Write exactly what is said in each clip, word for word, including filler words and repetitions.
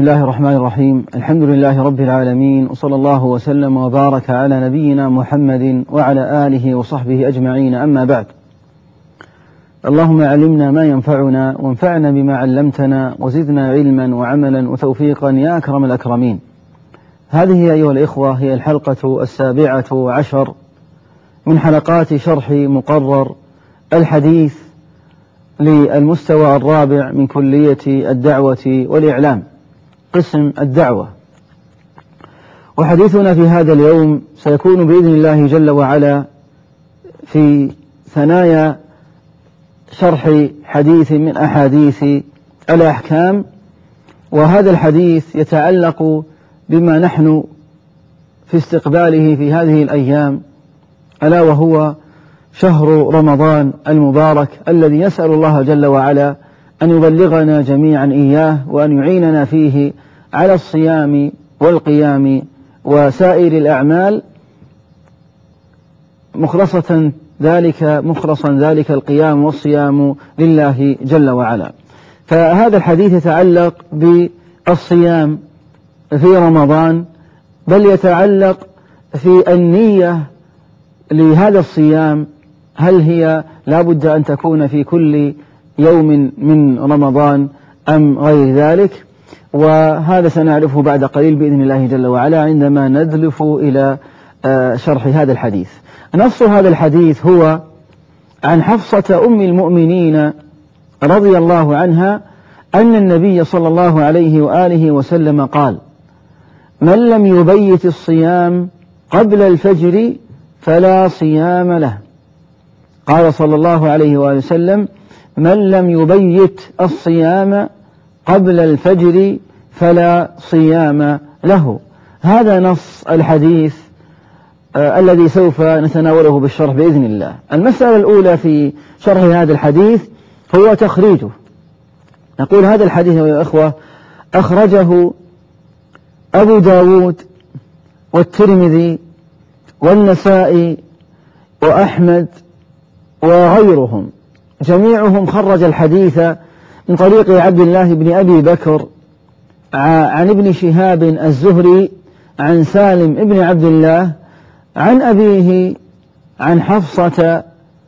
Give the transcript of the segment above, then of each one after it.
الله الرحمن الرحيم. الحمد لله رب العالمين، وصلى الله وسلم وبارك على نبينا محمد وعلى آله وصحبه أجمعين، أما بعد. اللهم علمنا ما ينفعنا وانفعنا بما علمتنا وزدنا علما وعملا وتوفيقا يا أكرم الأكرمين. هذه أيها الإخوة هي الحلقة السابعة عشر من حلقات شرح مقرر الحديث للمستوى الرابع من كلية الدعوة والإعلام، قسم الدعوة. وحديثنا في هذا اليوم سيكون بإذن الله جل وعلا في ثنايا شرح حديث من أحاديث الأحكام، وهذا الحديث يتعلق بما نحن في استقباله في هذه الأيام، ألا وهو شهر رمضان المبارك الذي نسأل الله جل وعلا أن يبلغنا جميعا إياه، وأن يعيننا فيه على الصيام والقيام وسائر الأعمال، مخلصة ذلك مخلصا ذلك القيام والصيام لله جل وعلا. فهذا الحديث يتعلق بالصيام في رمضان، بل يتعلق في النية لهذا الصيام، هل هي لا بد أن تكون في كل يوم من رمضان أم غير ذلك؟ وهذا سنعرفه بعد قليل بإذن الله جل وعلا عندما ندلف إلى شرح هذا الحديث. نص هذا الحديث هو عن حفصة أم المؤمنين رضي الله عنها أن النبي صلى الله عليه وآله وسلم قال: من لم يبيت الصيام قبل الفجر فلا صيام له. قال صلى الله عليه وآله وسلم: من لم يبيت الصيام قبل الفجر فلا صيام له. هذا نص الحديث آه الذي سوف نتناوله بالشرح بإذن الله. المسألة الأولى في شرح هذا الحديث هو تخريجه. نقول هذا الحديث يا إخوة أخرجه أبو داود والترمذي والنسائي وأحمد وغيرهم، جميعهم خرج الحديث من طريق عبد الله بن أبي بكر عن ابن شهاب الزهري عن سالم بن عبد الله عن أبيه عن حفصة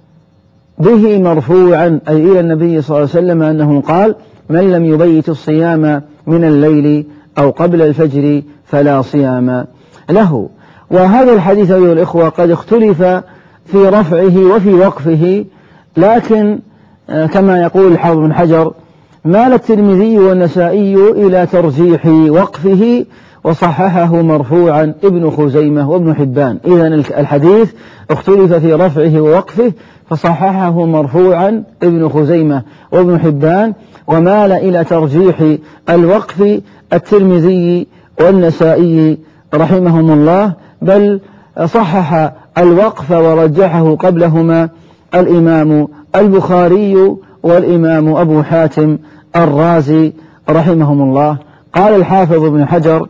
به مرفوعا، أي إلى النبي صلى الله عليه وسلم أنه قال: من لم يبيت الصيام من الليل أو قبل الفجر فلا صيام له. وهذا الحديث أيها الإخوة قد اختلف في رفعه وفي وقفه، لكن كما يقول الحافظ بن حجر: مال الترمذي والنسائي إلى ترجيح وقفه وصححه مرفوعا ابن خزيمة وابن حبان. إذن الحديث اختلف في رفعه ووقفه، فصححه مرفوعا ابن خزيمة وابن حبان، ومال إلى ترجيح الوقف الترمذي والنسائي رحمهم الله، بل صحح الوقف ورجحه قبلهما الإمام البخاري والإمام أبو حاتم الرازي رحمهم الله. قال الحافظ ابن حجر: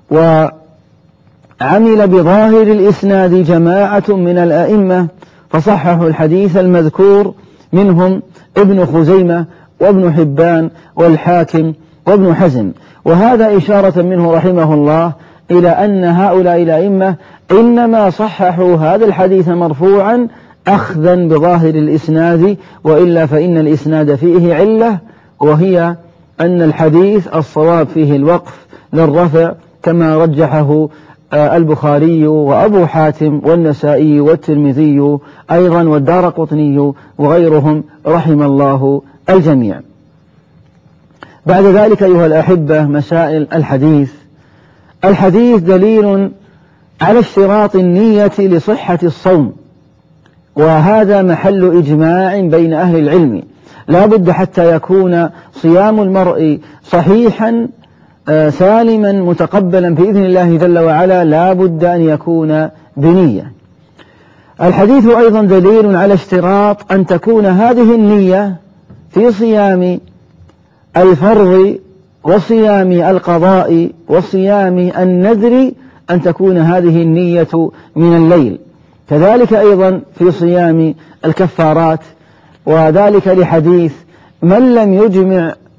وعمل بظاهر الإسناد جماعة من الأئمة فصححوا الحديث المذكور، منهم ابن خزيمة وابن حبان والحاكم وابن حزم. وهذا إشارة منه رحمه الله إلى أن هؤلاء الأئمة إنما صححوا هذا الحديث مرفوعا أخذا بظاهر الإسناد، وإلا فإن الإسناد فيه علة، وهي أن الحديث الصواب فيه الوقف للرفع، كما رجحه البخاري وأبو حاتم والنسائي والترمذي أيضا والدارقطني وغيرهم رحم الله الجميع. بعد ذلك أيها الأحبة مسائل الحديث. الحديث دليل على اشتراط النية لصحة الصوم، وهذا محل إجماع بين أهل العلم. لا بد حتى يكون صيام المرء صحيحا سالما متقبلا بإذن الله جل وعلا، لا بد أن يكون بنية. الحديث أيضا دليل على اشتراط أن تكون هذه النية في صيام الفرض وصيام القضاء وصيام النذر، أن تكون هذه النية من الليل. كذلك أيضا في صيام الكفارات، وذلك لحديث: من لم يجمع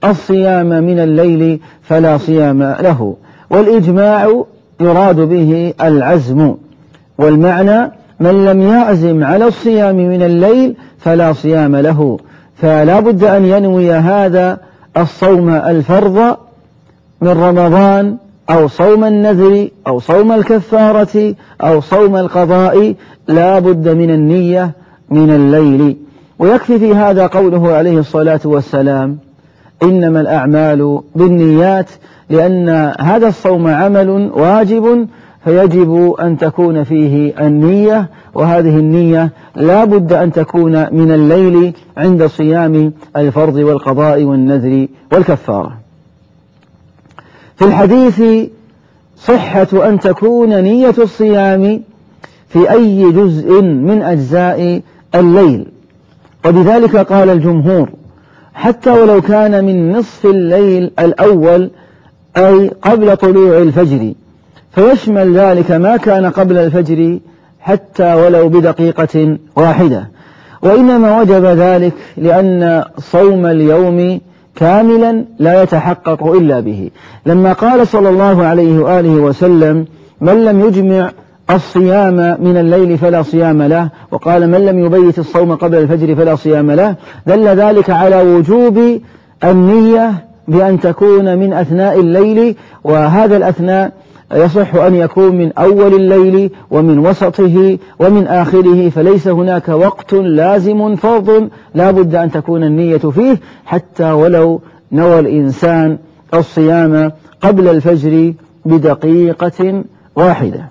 الصيام من الليل فلا صيام له. والإجماع يراد به العزم، والمعنى من لم يعزم على الصيام من الليل فلا صيام له، فلا بد أن ينوي هذا الصوم الفرض من رمضان أو صوم النذر أو صوم الكفارة أو صوم القضاء، لا بد من النية من الليل. ويكفي في هذا قوله عليه الصلاة والسلام إنما الأعمال بالنيات، لأن هذا الصوم عمل واجب فيجب أن تكون فيه النية، وهذه النية لا بد أن تكون من الليل عند صيام الفرض والقضاء والنذر والكفارة. في الحديث صحة أن تكون نية الصيام في أي جزء من أجزاء الليل، وبذلك قال الجمهور حتى ولو كان من نصف الليل الأول أي قبل طلوع الفجر، فيشمل ذلك ما كان قبل الفجر حتى ولو بدقيقة واحدة. وإنما وجب ذلك لأن صوم اليوم كاملا لا يتحقق إلا به، لما قال صلى الله عليه وآله وسلم من لم يجمع الصيام من الليل فلا صيام له، وقال من لم يبيت الصوم قبل الفجر فلا صيام له، دل ذلك على وجوب النية بأن تكون من أثناء الليل، وهذا الأثناء يصح أن يكون من أول الليل ومن وسطه ومن آخره، فليس هناك وقت لازم فرض لا بد أن تكون النية فيه، حتى ولو نوى الإنسان الصيام قبل الفجر بدقيقة واحدة.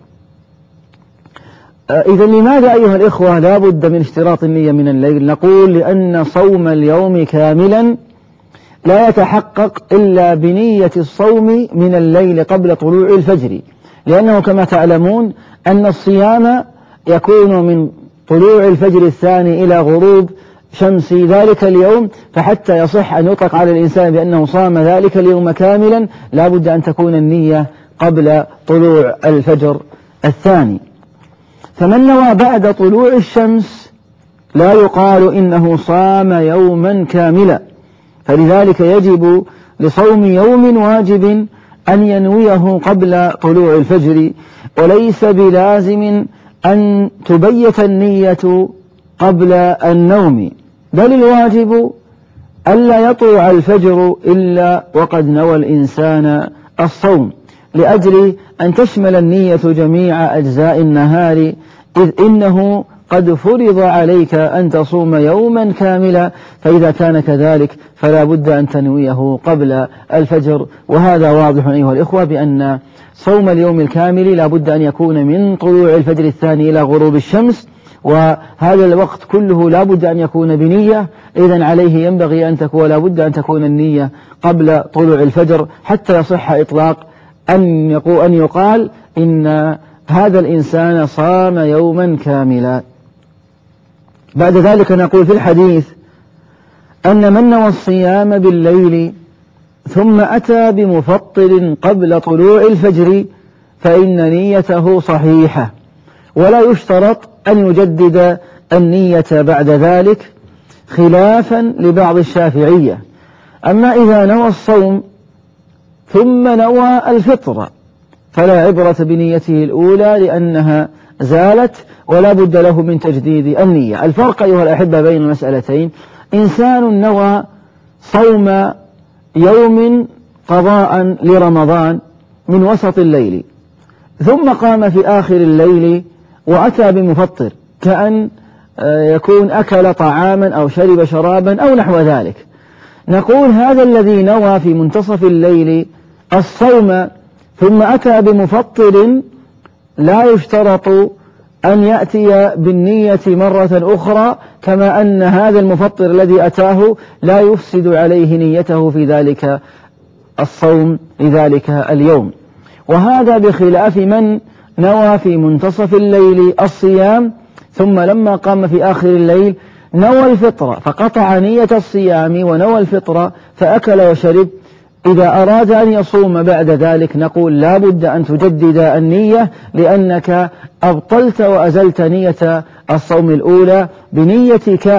إذا لماذا أيها الإخوة لا بد من اشتراط النية من الليل؟ نقول لأن صوم اليوم كاملا لا يتحقق إلا بنية الصوم من الليل قبل طلوع الفجر، لأنه كما تعلمون أن الصيام يكون من طلوع الفجر الثاني إلى غروب شمس ذلك اليوم، فحتى يصح أن يطلق على الإنسان بأنه صام ذلك اليوم كاملا لا بد أن تكون النية قبل طلوع الفجر الثاني. فمن نوى بعد طلوع الشمس لا يقال إنه صام يوما كاملا، فلذلك يجب لصوم يوم واجب أن ينويه قبل طلوع الفجر، وليس بلازم أن تبيت النية قبل النوم، بل الواجب ألا يطلع الفجر إلا وقد نوى الإنسان الصوم، لأجل أن تشمل النية جميع أجزاء النهار، إذ إنه قد فرض عليك أن تصوم يوما كاملا، فإذا كان كذلك فلا بد أن تنويه قبل الفجر. وهذا واضح أيها الإخوة بأن صوم اليوم الكامل لا بد أن يكون من طلوع الفجر الثاني إلى غروب الشمس، وهذا الوقت كله لا بد أن يكون بنية، إذن عليه ينبغي أن تكون لا بد أن تكون النية قبل طلوع الفجر حتى يصح إطلاق أن يقول أن يقال إن هذا الإنسان صام يوما كاملا. بعد ذلك نقول في الحديث أن من نوى الصيام بالليل ثم أتى بمفطر قبل طلوع الفجر فإن نيته صحيحة، ولا يشترط أن يجدد النية بعد ذلك، خلافا لبعض الشافعية. أما إذا نوى الصوم ثم نوى الفطر فلا عبرة بنيته الأولى لأنها زالت، ولا بد له من تجديد النية. الفرق أيها الأحبة بين المسألتين: إنسان نوى صوم يوم قضاء لرمضان من وسط الليل، ثم قام في آخر الليل وأتى بمفطر، كأن يكون أكل طعاما أو شرب شرابا أو نحو ذلك، نقول هذا الذي نوى في منتصف الليل الصوم ثم أتى بمفطر لا يشترط أن يأتي بالنية مرة أخرى، كما أن هذا المفطر الذي أتاه لا يفسد عليه نيته في ذلك الصوم لذلك اليوم. وهذا بخلاف من نوى في منتصف الليل الصيام ثم لما قام في آخر الليل نوى الفطر فقطع نية الصيام ونوى الفطر فأكل وشرب. إذا أراد أن يصوم بعد ذلك نقول لا بد أن تجدد النية، لأنك أبطلت وأزلت نية الصوم الأولى بنيتك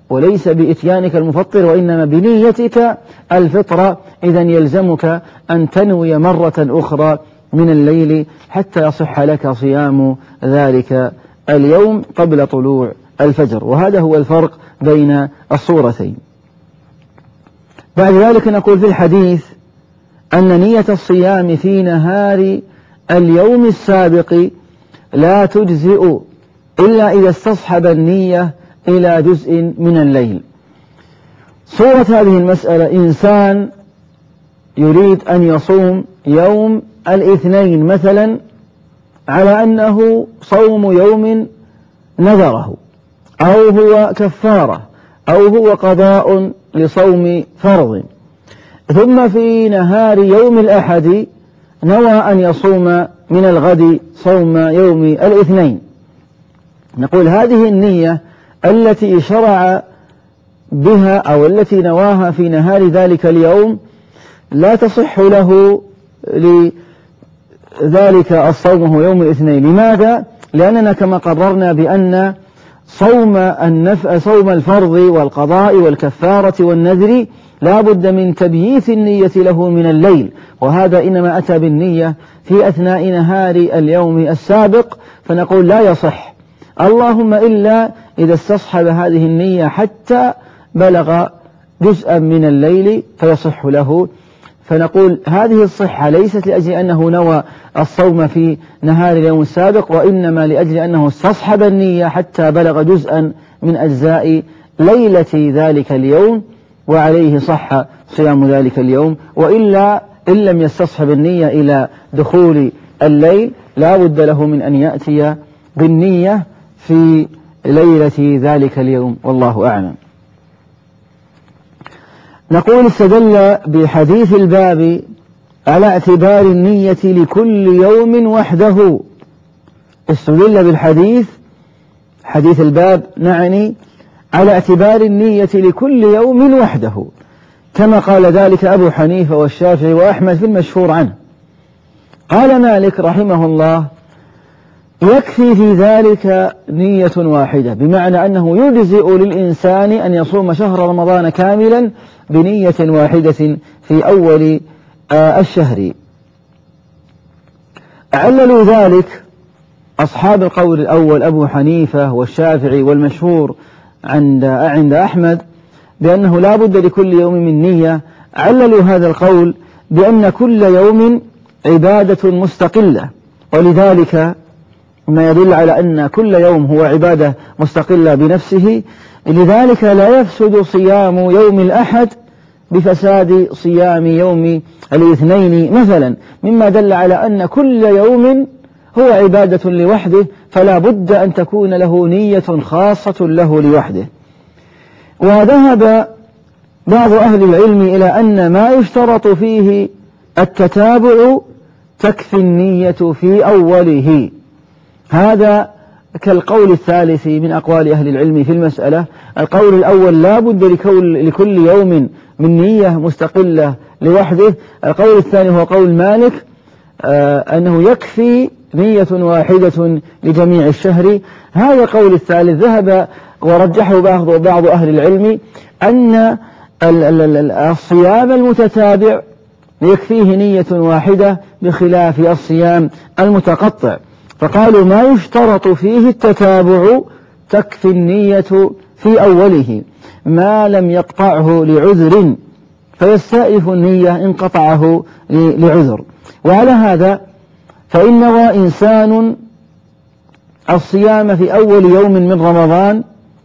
وليس بإتيانك المفطر وإنما بنيتك الفطرة. إذن يلزمك أن تنوي مرة أخرى من الليل حتى يصح لك صيام ذلك اليوم قبل طلوع الفجر، وهذا هو الفرق بين الصورتين. بعد ذلك نقول في الحديث أن نية الصيام في نهار اليوم السابق لا تجزئ إلا إذا استصحب النية إلى جزء من الليل. صورة هذه المسألة: إنسان يريد أن يصوم يوم الاثنين مثلا على أنه صوم يوم نذره، أو هو كفارة، أو هو قضاء لصوم فرض، ثم في نهار يوم الأحد نوى أن يصوم من الغد صوم يوم الاثنين. نقول هذه النية التي شرع بها أو التي نواها في نهار ذلك اليوم لا تصح له لذلك الصوم هو يوم الاثنين. لماذا؟ لأننا كما قررنا بأن صوم النف... صوم الفرض والقضاء والكفارة والنذر لا بد من تبييت النية له من الليل، وهذا إنما أتى بالنية في أثناء نهار اليوم السابق، فنقول لا يصح، اللهم إلا إذا استصحب هذه النية حتى بلغ جزءا من الليل فيصح له. فنقول هذه الصحة ليست لأجل أنه نوى الصوم في نهار اليوم السابق، وإنما لأجل أنه استصحب النية حتى بلغ جزءا من أجزاء ليلة ذلك اليوم، وعليه صح صيام ذلك اليوم. وإلا إن لم يستصحب النية إلى دخول الليل لا بد له من أن يأتي بالنية في ليلة ذلك اليوم، والله أعلم. نقول استدل بحديث الباب على اعتبار النية لكل يوم وحده. استدل بالحديث حديث الباب نعني على اعتبار النية لكل يوم وحده، كما قال ذلك أبو حنيفة والشافعي وأحمد في المشهور عنه. قال مالك رحمه الله: يكفي في ذلك نية واحدة، بمعنى أنه يجزئ للإنسان أن يصوم شهر رمضان كاملا بنية واحدة في أول الشهر. عللوا ذلك أصحاب القول الأول أبو حنيفة والشافعي والمشهور عند عند أحمد بأنه لا بد لكل يوم من نية. عللوا هذا القول بأن كل يوم عبادة مستقلة، ولذلك ما يدل على أن كل يوم هو عبادة مستقلة بنفسه، لذلك لا يفسد صيام يوم الأحد بفساد صيام يوم الاثنين مثلا، مما دل على أن كل يوم هو عبادة لوحده، فلا بد أن تكون له نية خاصة له لوحده. وذهب بعض أهل العلم إلى أن ما يشترط فيه التتابع تكفي النية في أوله. هذا كالقول الثالث من أقوال أهل العلم في المسألة. القول الأول لا بد لكل يوم من نية مستقلة لوحده. القول الثاني هو قول مالك آه أنه يكفي نية واحدة لجميع الشهر. هذا القول الثالث ذهب ورجحه بعض بعض أهل العلم أن الصيام المتتابع يكفيه نية واحدة بخلاف الصيام المتقطع، فقالوا ما يشترط فيه التتابع تكفي النية في أوله ما لم يقطعه لعذر، فيستأنف النية إن قطعه لعذر. وعلى هذا فإن نوى إنسان الصيام في أول يوم من رمضان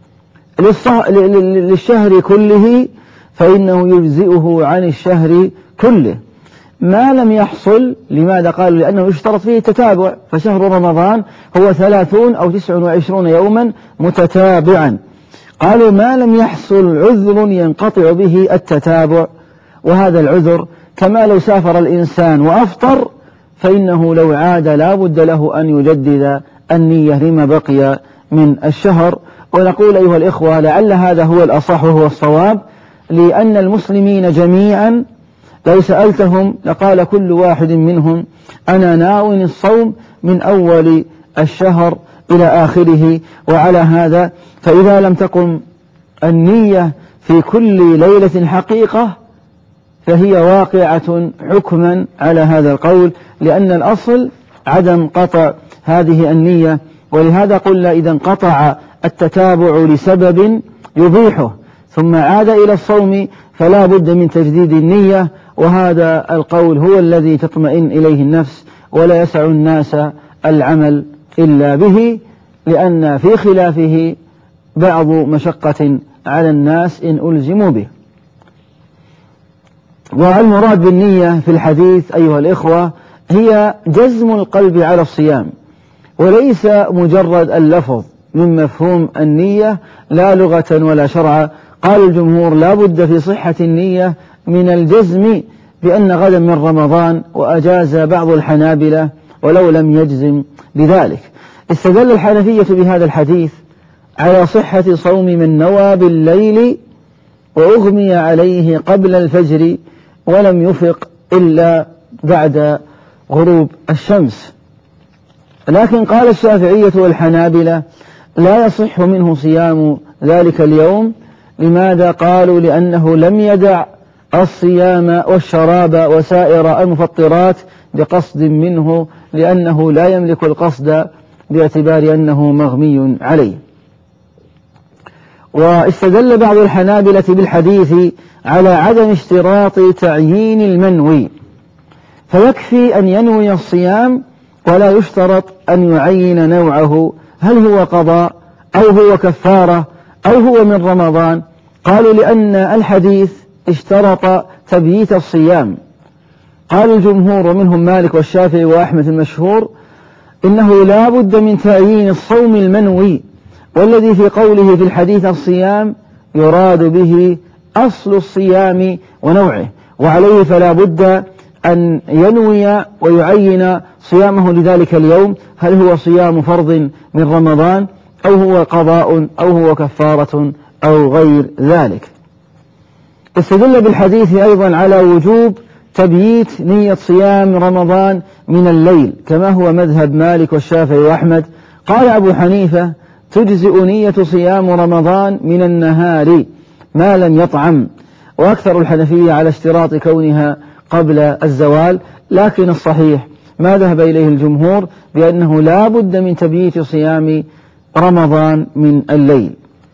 للشهر كله فإنه يجزئه عن الشهر كله ما لم يحصل. لماذا؟ قالوا لأنه يشترط فيه التتابع، فشهر رمضان هو ثلاثون أو تسع وعشرون يوما متتابعا. قالوا ما لم يحصل عذر ينقطع به التتابع، وهذا العذر كما لو سافر الإنسان وأفطر فإنه لو عاد لا بد له أن يجدد النية لما بقي من الشهر. ونقول أيها الإخوة لعل هذا هو الأصح وهو الصواب، لأن المسلمين جميعا لو سألتهم لقال كل واحد منهم أنا ناوٍ الصوم من أول الشهر إلى آخره. وعلى هذا فإذا لم تقم النية في كل ليلة حقيقة فهي واقعة حكما على هذا القول، لأن الأصل عدم قطع هذه النية، ولهذا قلنا إذا انقطع التتابع لسبب يبيحه ثم عاد إلى الصوم فلا بد من تجديد النية، وهذا القول هو الذي تطمئن إليه النفس ولا يسع الناس العمل إلا به، لأن في خلافه بعض مشقة على الناس إن ألزموا به. والمراد بالنية في الحديث أيها الإخوة هي جزم القلب على الصيام، وليس مجرد اللفظ من مفهوم النية لا لغة ولا شرعا. قال الجمهور لا بد في صحة النية من الجزم بأن غدا من رمضان، وأجاز بعض الحنابلة ولو لم يجزم بذلك. استدل الحنفية بهذا الحديث على صحة صوم من نوى بالليل وأغمي عليه قبل الفجر ولم يفق إلا بعد غروب الشمس، لكن قال الشافعية والحنابلة لا يصح منه صيام ذلك اليوم. لماذا؟ قالوا لأنه لم يدع الصيام والشراب وسائر المفطرات بقصد منه، لأنه لا يملك القصد باعتبار أنه مغمي عليه. واستدل بعض الحنابلة بالحديث على عدم اشتراط تعيين المنوي، فيكفي أن ينوي الصيام ولا يشترط أن يعين نوعه، هل هو قضاء أو هو كفارة أو هو من رمضان. قالوا لأن الحديث اشترط تبييت الصيام. قال الجمهور ومنهم مالك والشافعي وأحمد المشهور إنه لا بد من تعيين الصوم المنوي، والذي في قوله في الحديث الصيام يراد به أصل الصيام ونوعه، وعليه فلا بد أن ينوي ويعين صيامه لذلك اليوم، هل هو صيام فرض من رمضان أو هو قضاء أو هو كفارة أو غير ذلك. استدل بالحديث أيضا على وجوب تبييت نية صيام رمضان من الليل كما هو مذهب مالك والشافعي وأحمد. قال أبو حنيفة تجزئ نية صيام رمضان من النهار ما لم يطعم، وأكثر الحنفية على اشتراط كونها قبل الزوال، لكن الصحيح ما ذهب إليه الجمهور بأنه لا بد من تبييت صيام رمضان من الليل.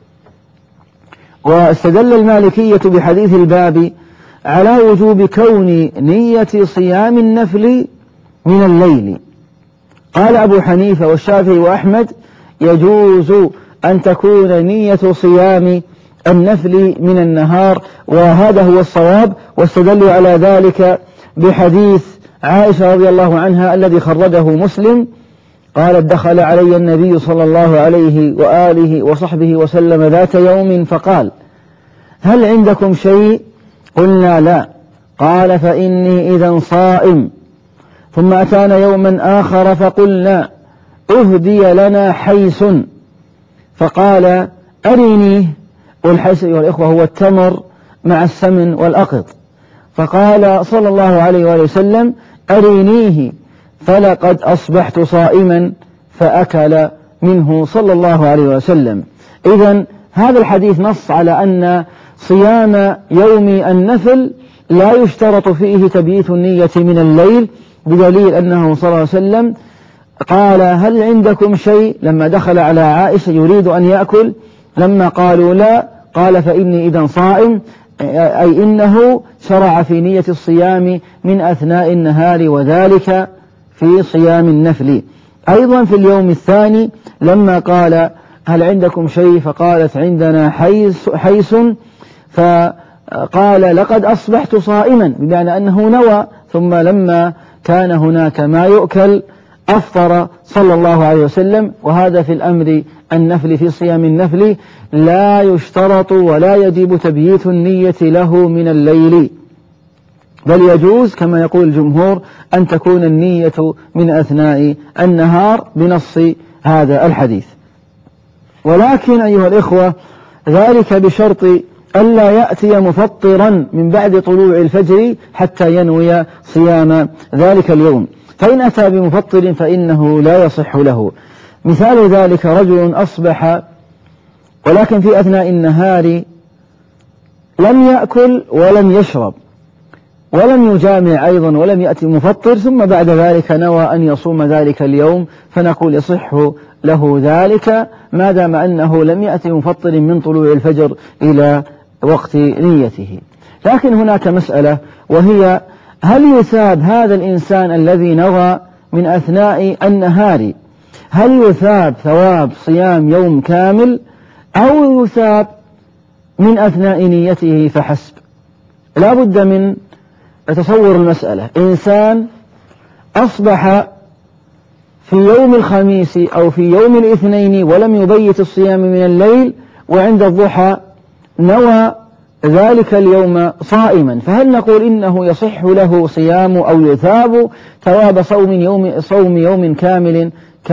واستدل المالكية بحديث الباب على وجوب كون نية صيام النفل من الليل. قال أبو حنيفة والشافعي وأحمد يجوز أن تكون نية صيام النفل من النهار، وهذا هو الصواب. واستدلوا على ذلك بحديث عائشة رضي الله عنها الذي خرجه مسلم، قالت دخل علي النبي صلى الله عليه وآله وصحبه وسلم ذات يوم فقال هل عندكم شيء؟ قلنا لا. قال فإني إذا صائم. ثم أتانا يوما آخر فقلنا أهدي لنا حيس، فقال أرينيه، والحيس أيها الإخوة هو التمر مع السمن والأقط، فقال صلى الله عليه وآله وسلم أرينيه فلقد أصبحت صائما، فأكل منه صلى الله عليه وسلم. إذن هذا الحديث نص على أن صيام يوم النفل لا يشترط فيه تبييت النية من الليل، بدليل أنه صلى الله عليه وسلم قال هل عندكم شيء لما دخل على عائشة يريد أن يأكل، لما قالوا لا قال فإني إذا صائم، أي إنه شرع في نية الصيام من أثناء النهار، وذلك في صيام النفل. أيضا في اليوم الثاني لما قال هل عندكم شيء فقالت عندنا حيس, حيس فقال لقد أصبحت صائما، بمعنى أنه نوى، ثم لما كان هناك ما يؤكل أفطر صلى الله عليه وسلم. وهذا في الأمر النفل في صيام النفل لا يشترط ولا يجب تبييت النية له من الليل، بل يجوز كما يقول الجمهور أن تكون النية من أثناء النهار بنص هذا الحديث. ولكن أيها الإخوة ذلك بشرط ألا يأتي مفطرا من بعد طلوع الفجر حتى ينوي صيام ذلك اليوم، فإن أتى بمفطر فإنه لا يصح له. مثال ذلك رجل أصبح ولكن في أثناء النهار لم يأكل ولم يشرب ولم يجامع أيضا ولم يأتي مفطر، ثم بعد ذلك نوى أن يصوم ذلك اليوم، فنقول يصح له ذلك ما دام أنه لم يأتي مفطر من طلوع الفجر إلى وقت نيته. لكن هناك مسألة، وهي هل يثاب هذا الإنسان الذي نوى من أثناء النهار، هل يثاب ثواب صيام يوم كامل أو يثاب من أثناء نيته فحسب؟ لا بد من تصور المسألة. إنسان أصبح في يوم الخميس أو في يوم الاثنين ولم يبيت الصيام من الليل، وعند الضحى نوى ذلك اليوم صائما، فهل نقول إنه يصح له صيام أو يثاب ثواب صوم يوم, صوم يوم كامل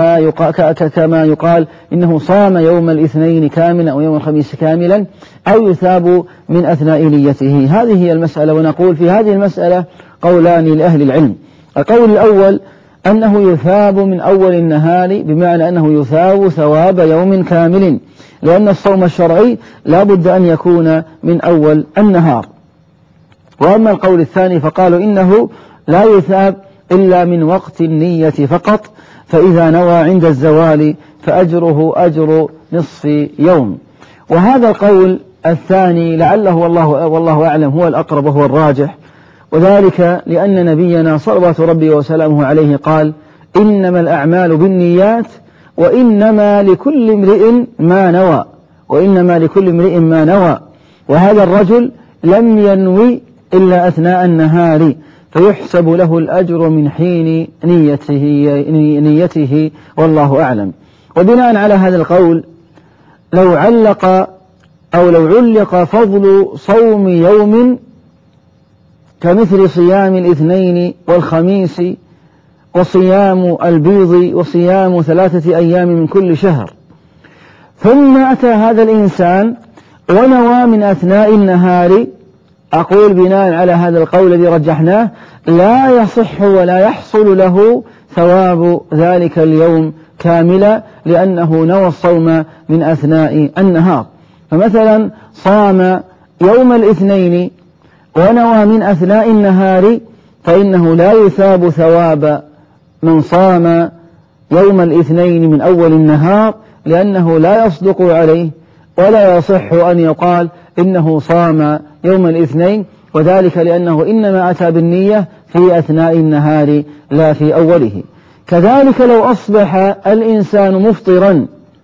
كما يقال إنه صام يوم الاثنين كاملا أو يوم الخميس كاملا، أو يثاب من أثناء نيته؟ هذه هي المسألة. ونقول في هذه المسألة قولان لأهل العلم. القول الأول أنه يثاب من أول النهار، بمعنى أنه يثاب ثواب يوم كامل، لأن الصوم الشرعي لا بد أن يكون من أول النهار. وأما القول الثاني فقالوا إنه لا يثاب إلا من وقت النية فقط، فإذا نوى عند الزوال فأجره أجر نصف يوم. وهذا القول الثاني لعله والله, والله أعلم هو الأقرب وهو الراجح، وذلك لأن نبينا صلوات ربي وسلامه عليه قال: إنما الأعمال بالنيات وإنما لكل امرئ ما نوى، وإنما لكل امرئ ما نوى. وهذا الرجل لم ينوي إلا أثناء النهار، فيحسب له الأجر من حين نيته, نيته والله أعلم. وبناء على هذا القول لو علق أو لو علق فضل صوم يوم كمثل صيام الاثنين والخميس وصيام البيض وصيام ثلاثة أيام من كل شهر، ثم أتى هذا الإنسان ونوى من أثناء النهار، أقول بناء على هذا القول الذي رجحناه لا يصح ولا يحصل له ثواب ذلك اليوم كاملا، لأنه نوى الصوم من أثناء النهار. فمثلا صام يوم الاثنين ونوى من أثناء النهار، فإنه لا يثاب ثواب من صام يوم الاثنين من أول النهار، لأنه لا يصدق عليه ولا يصح أن يقال إنه صام يوم الاثنين، وذلك لأنه إنما أتى بالنية في أثناء النهار لا في أوله. كذلك لو أصبح الإنسان مفطرا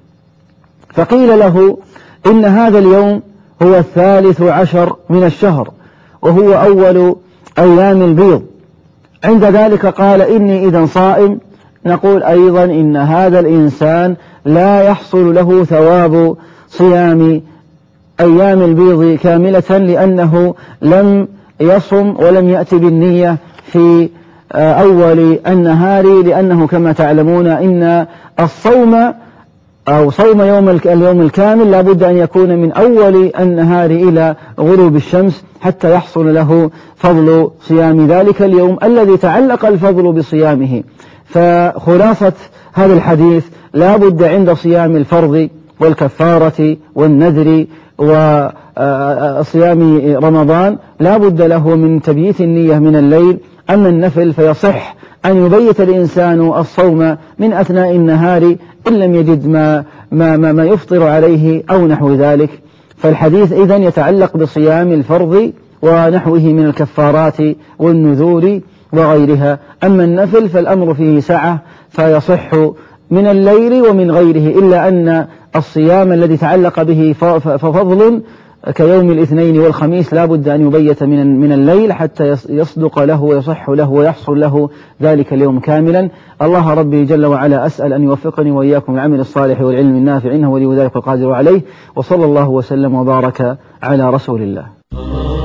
فقيل له إن هذا اليوم هو الثالث عشر من الشهر وهو أول أيام البيض، عند ذلك قال إني إذا صائم، نقول أيضا إن هذا الإنسان لا يحصل له ثواب صيام أيام البيض كاملة، لأنه لم يصم ولم يأتي بالنية في أول النهار، لأنه كما تعلمون إن الصوم أو صوم يوم اليوم الكامل لا بد أن يكون من أول النهار إلى غروب الشمس حتى يحصل له فضل صيام ذلك اليوم الذي تعلق الفضل بصيامه. فخلاصة هذا الحديث لا بد عند صيام الفرض والكفارة والنذر وصيام رمضان لا بد له من تبييت النية من الليل. أما النفل فيصح أن يبيت الإنسان الصوم من أثناء النهار إن لم يجد ما, ما, ما, ما يفطر عليه أو نحو ذلك. فالحديث إذن يتعلق بصيام الفرض ونحوه من الكفارات والنذور وغيرها. أما النفل فالأمر فيه سعة فيصح من الليل ومن غيره، إلا أن الصيام الذي تعلق به ففضل كيوم الاثنين والخميس لا بد أن يبيت من من الليل حتى يصدق له ويصح له ويحصل له ذلك اليوم كاملا. الله ربي جل وعلا أسأل أن يوفقني وإياكم العمل الصالح والعلم النافع، إنه ولي ذلك القادر عليه. وصلى الله وسلم وبارك على رسول الله.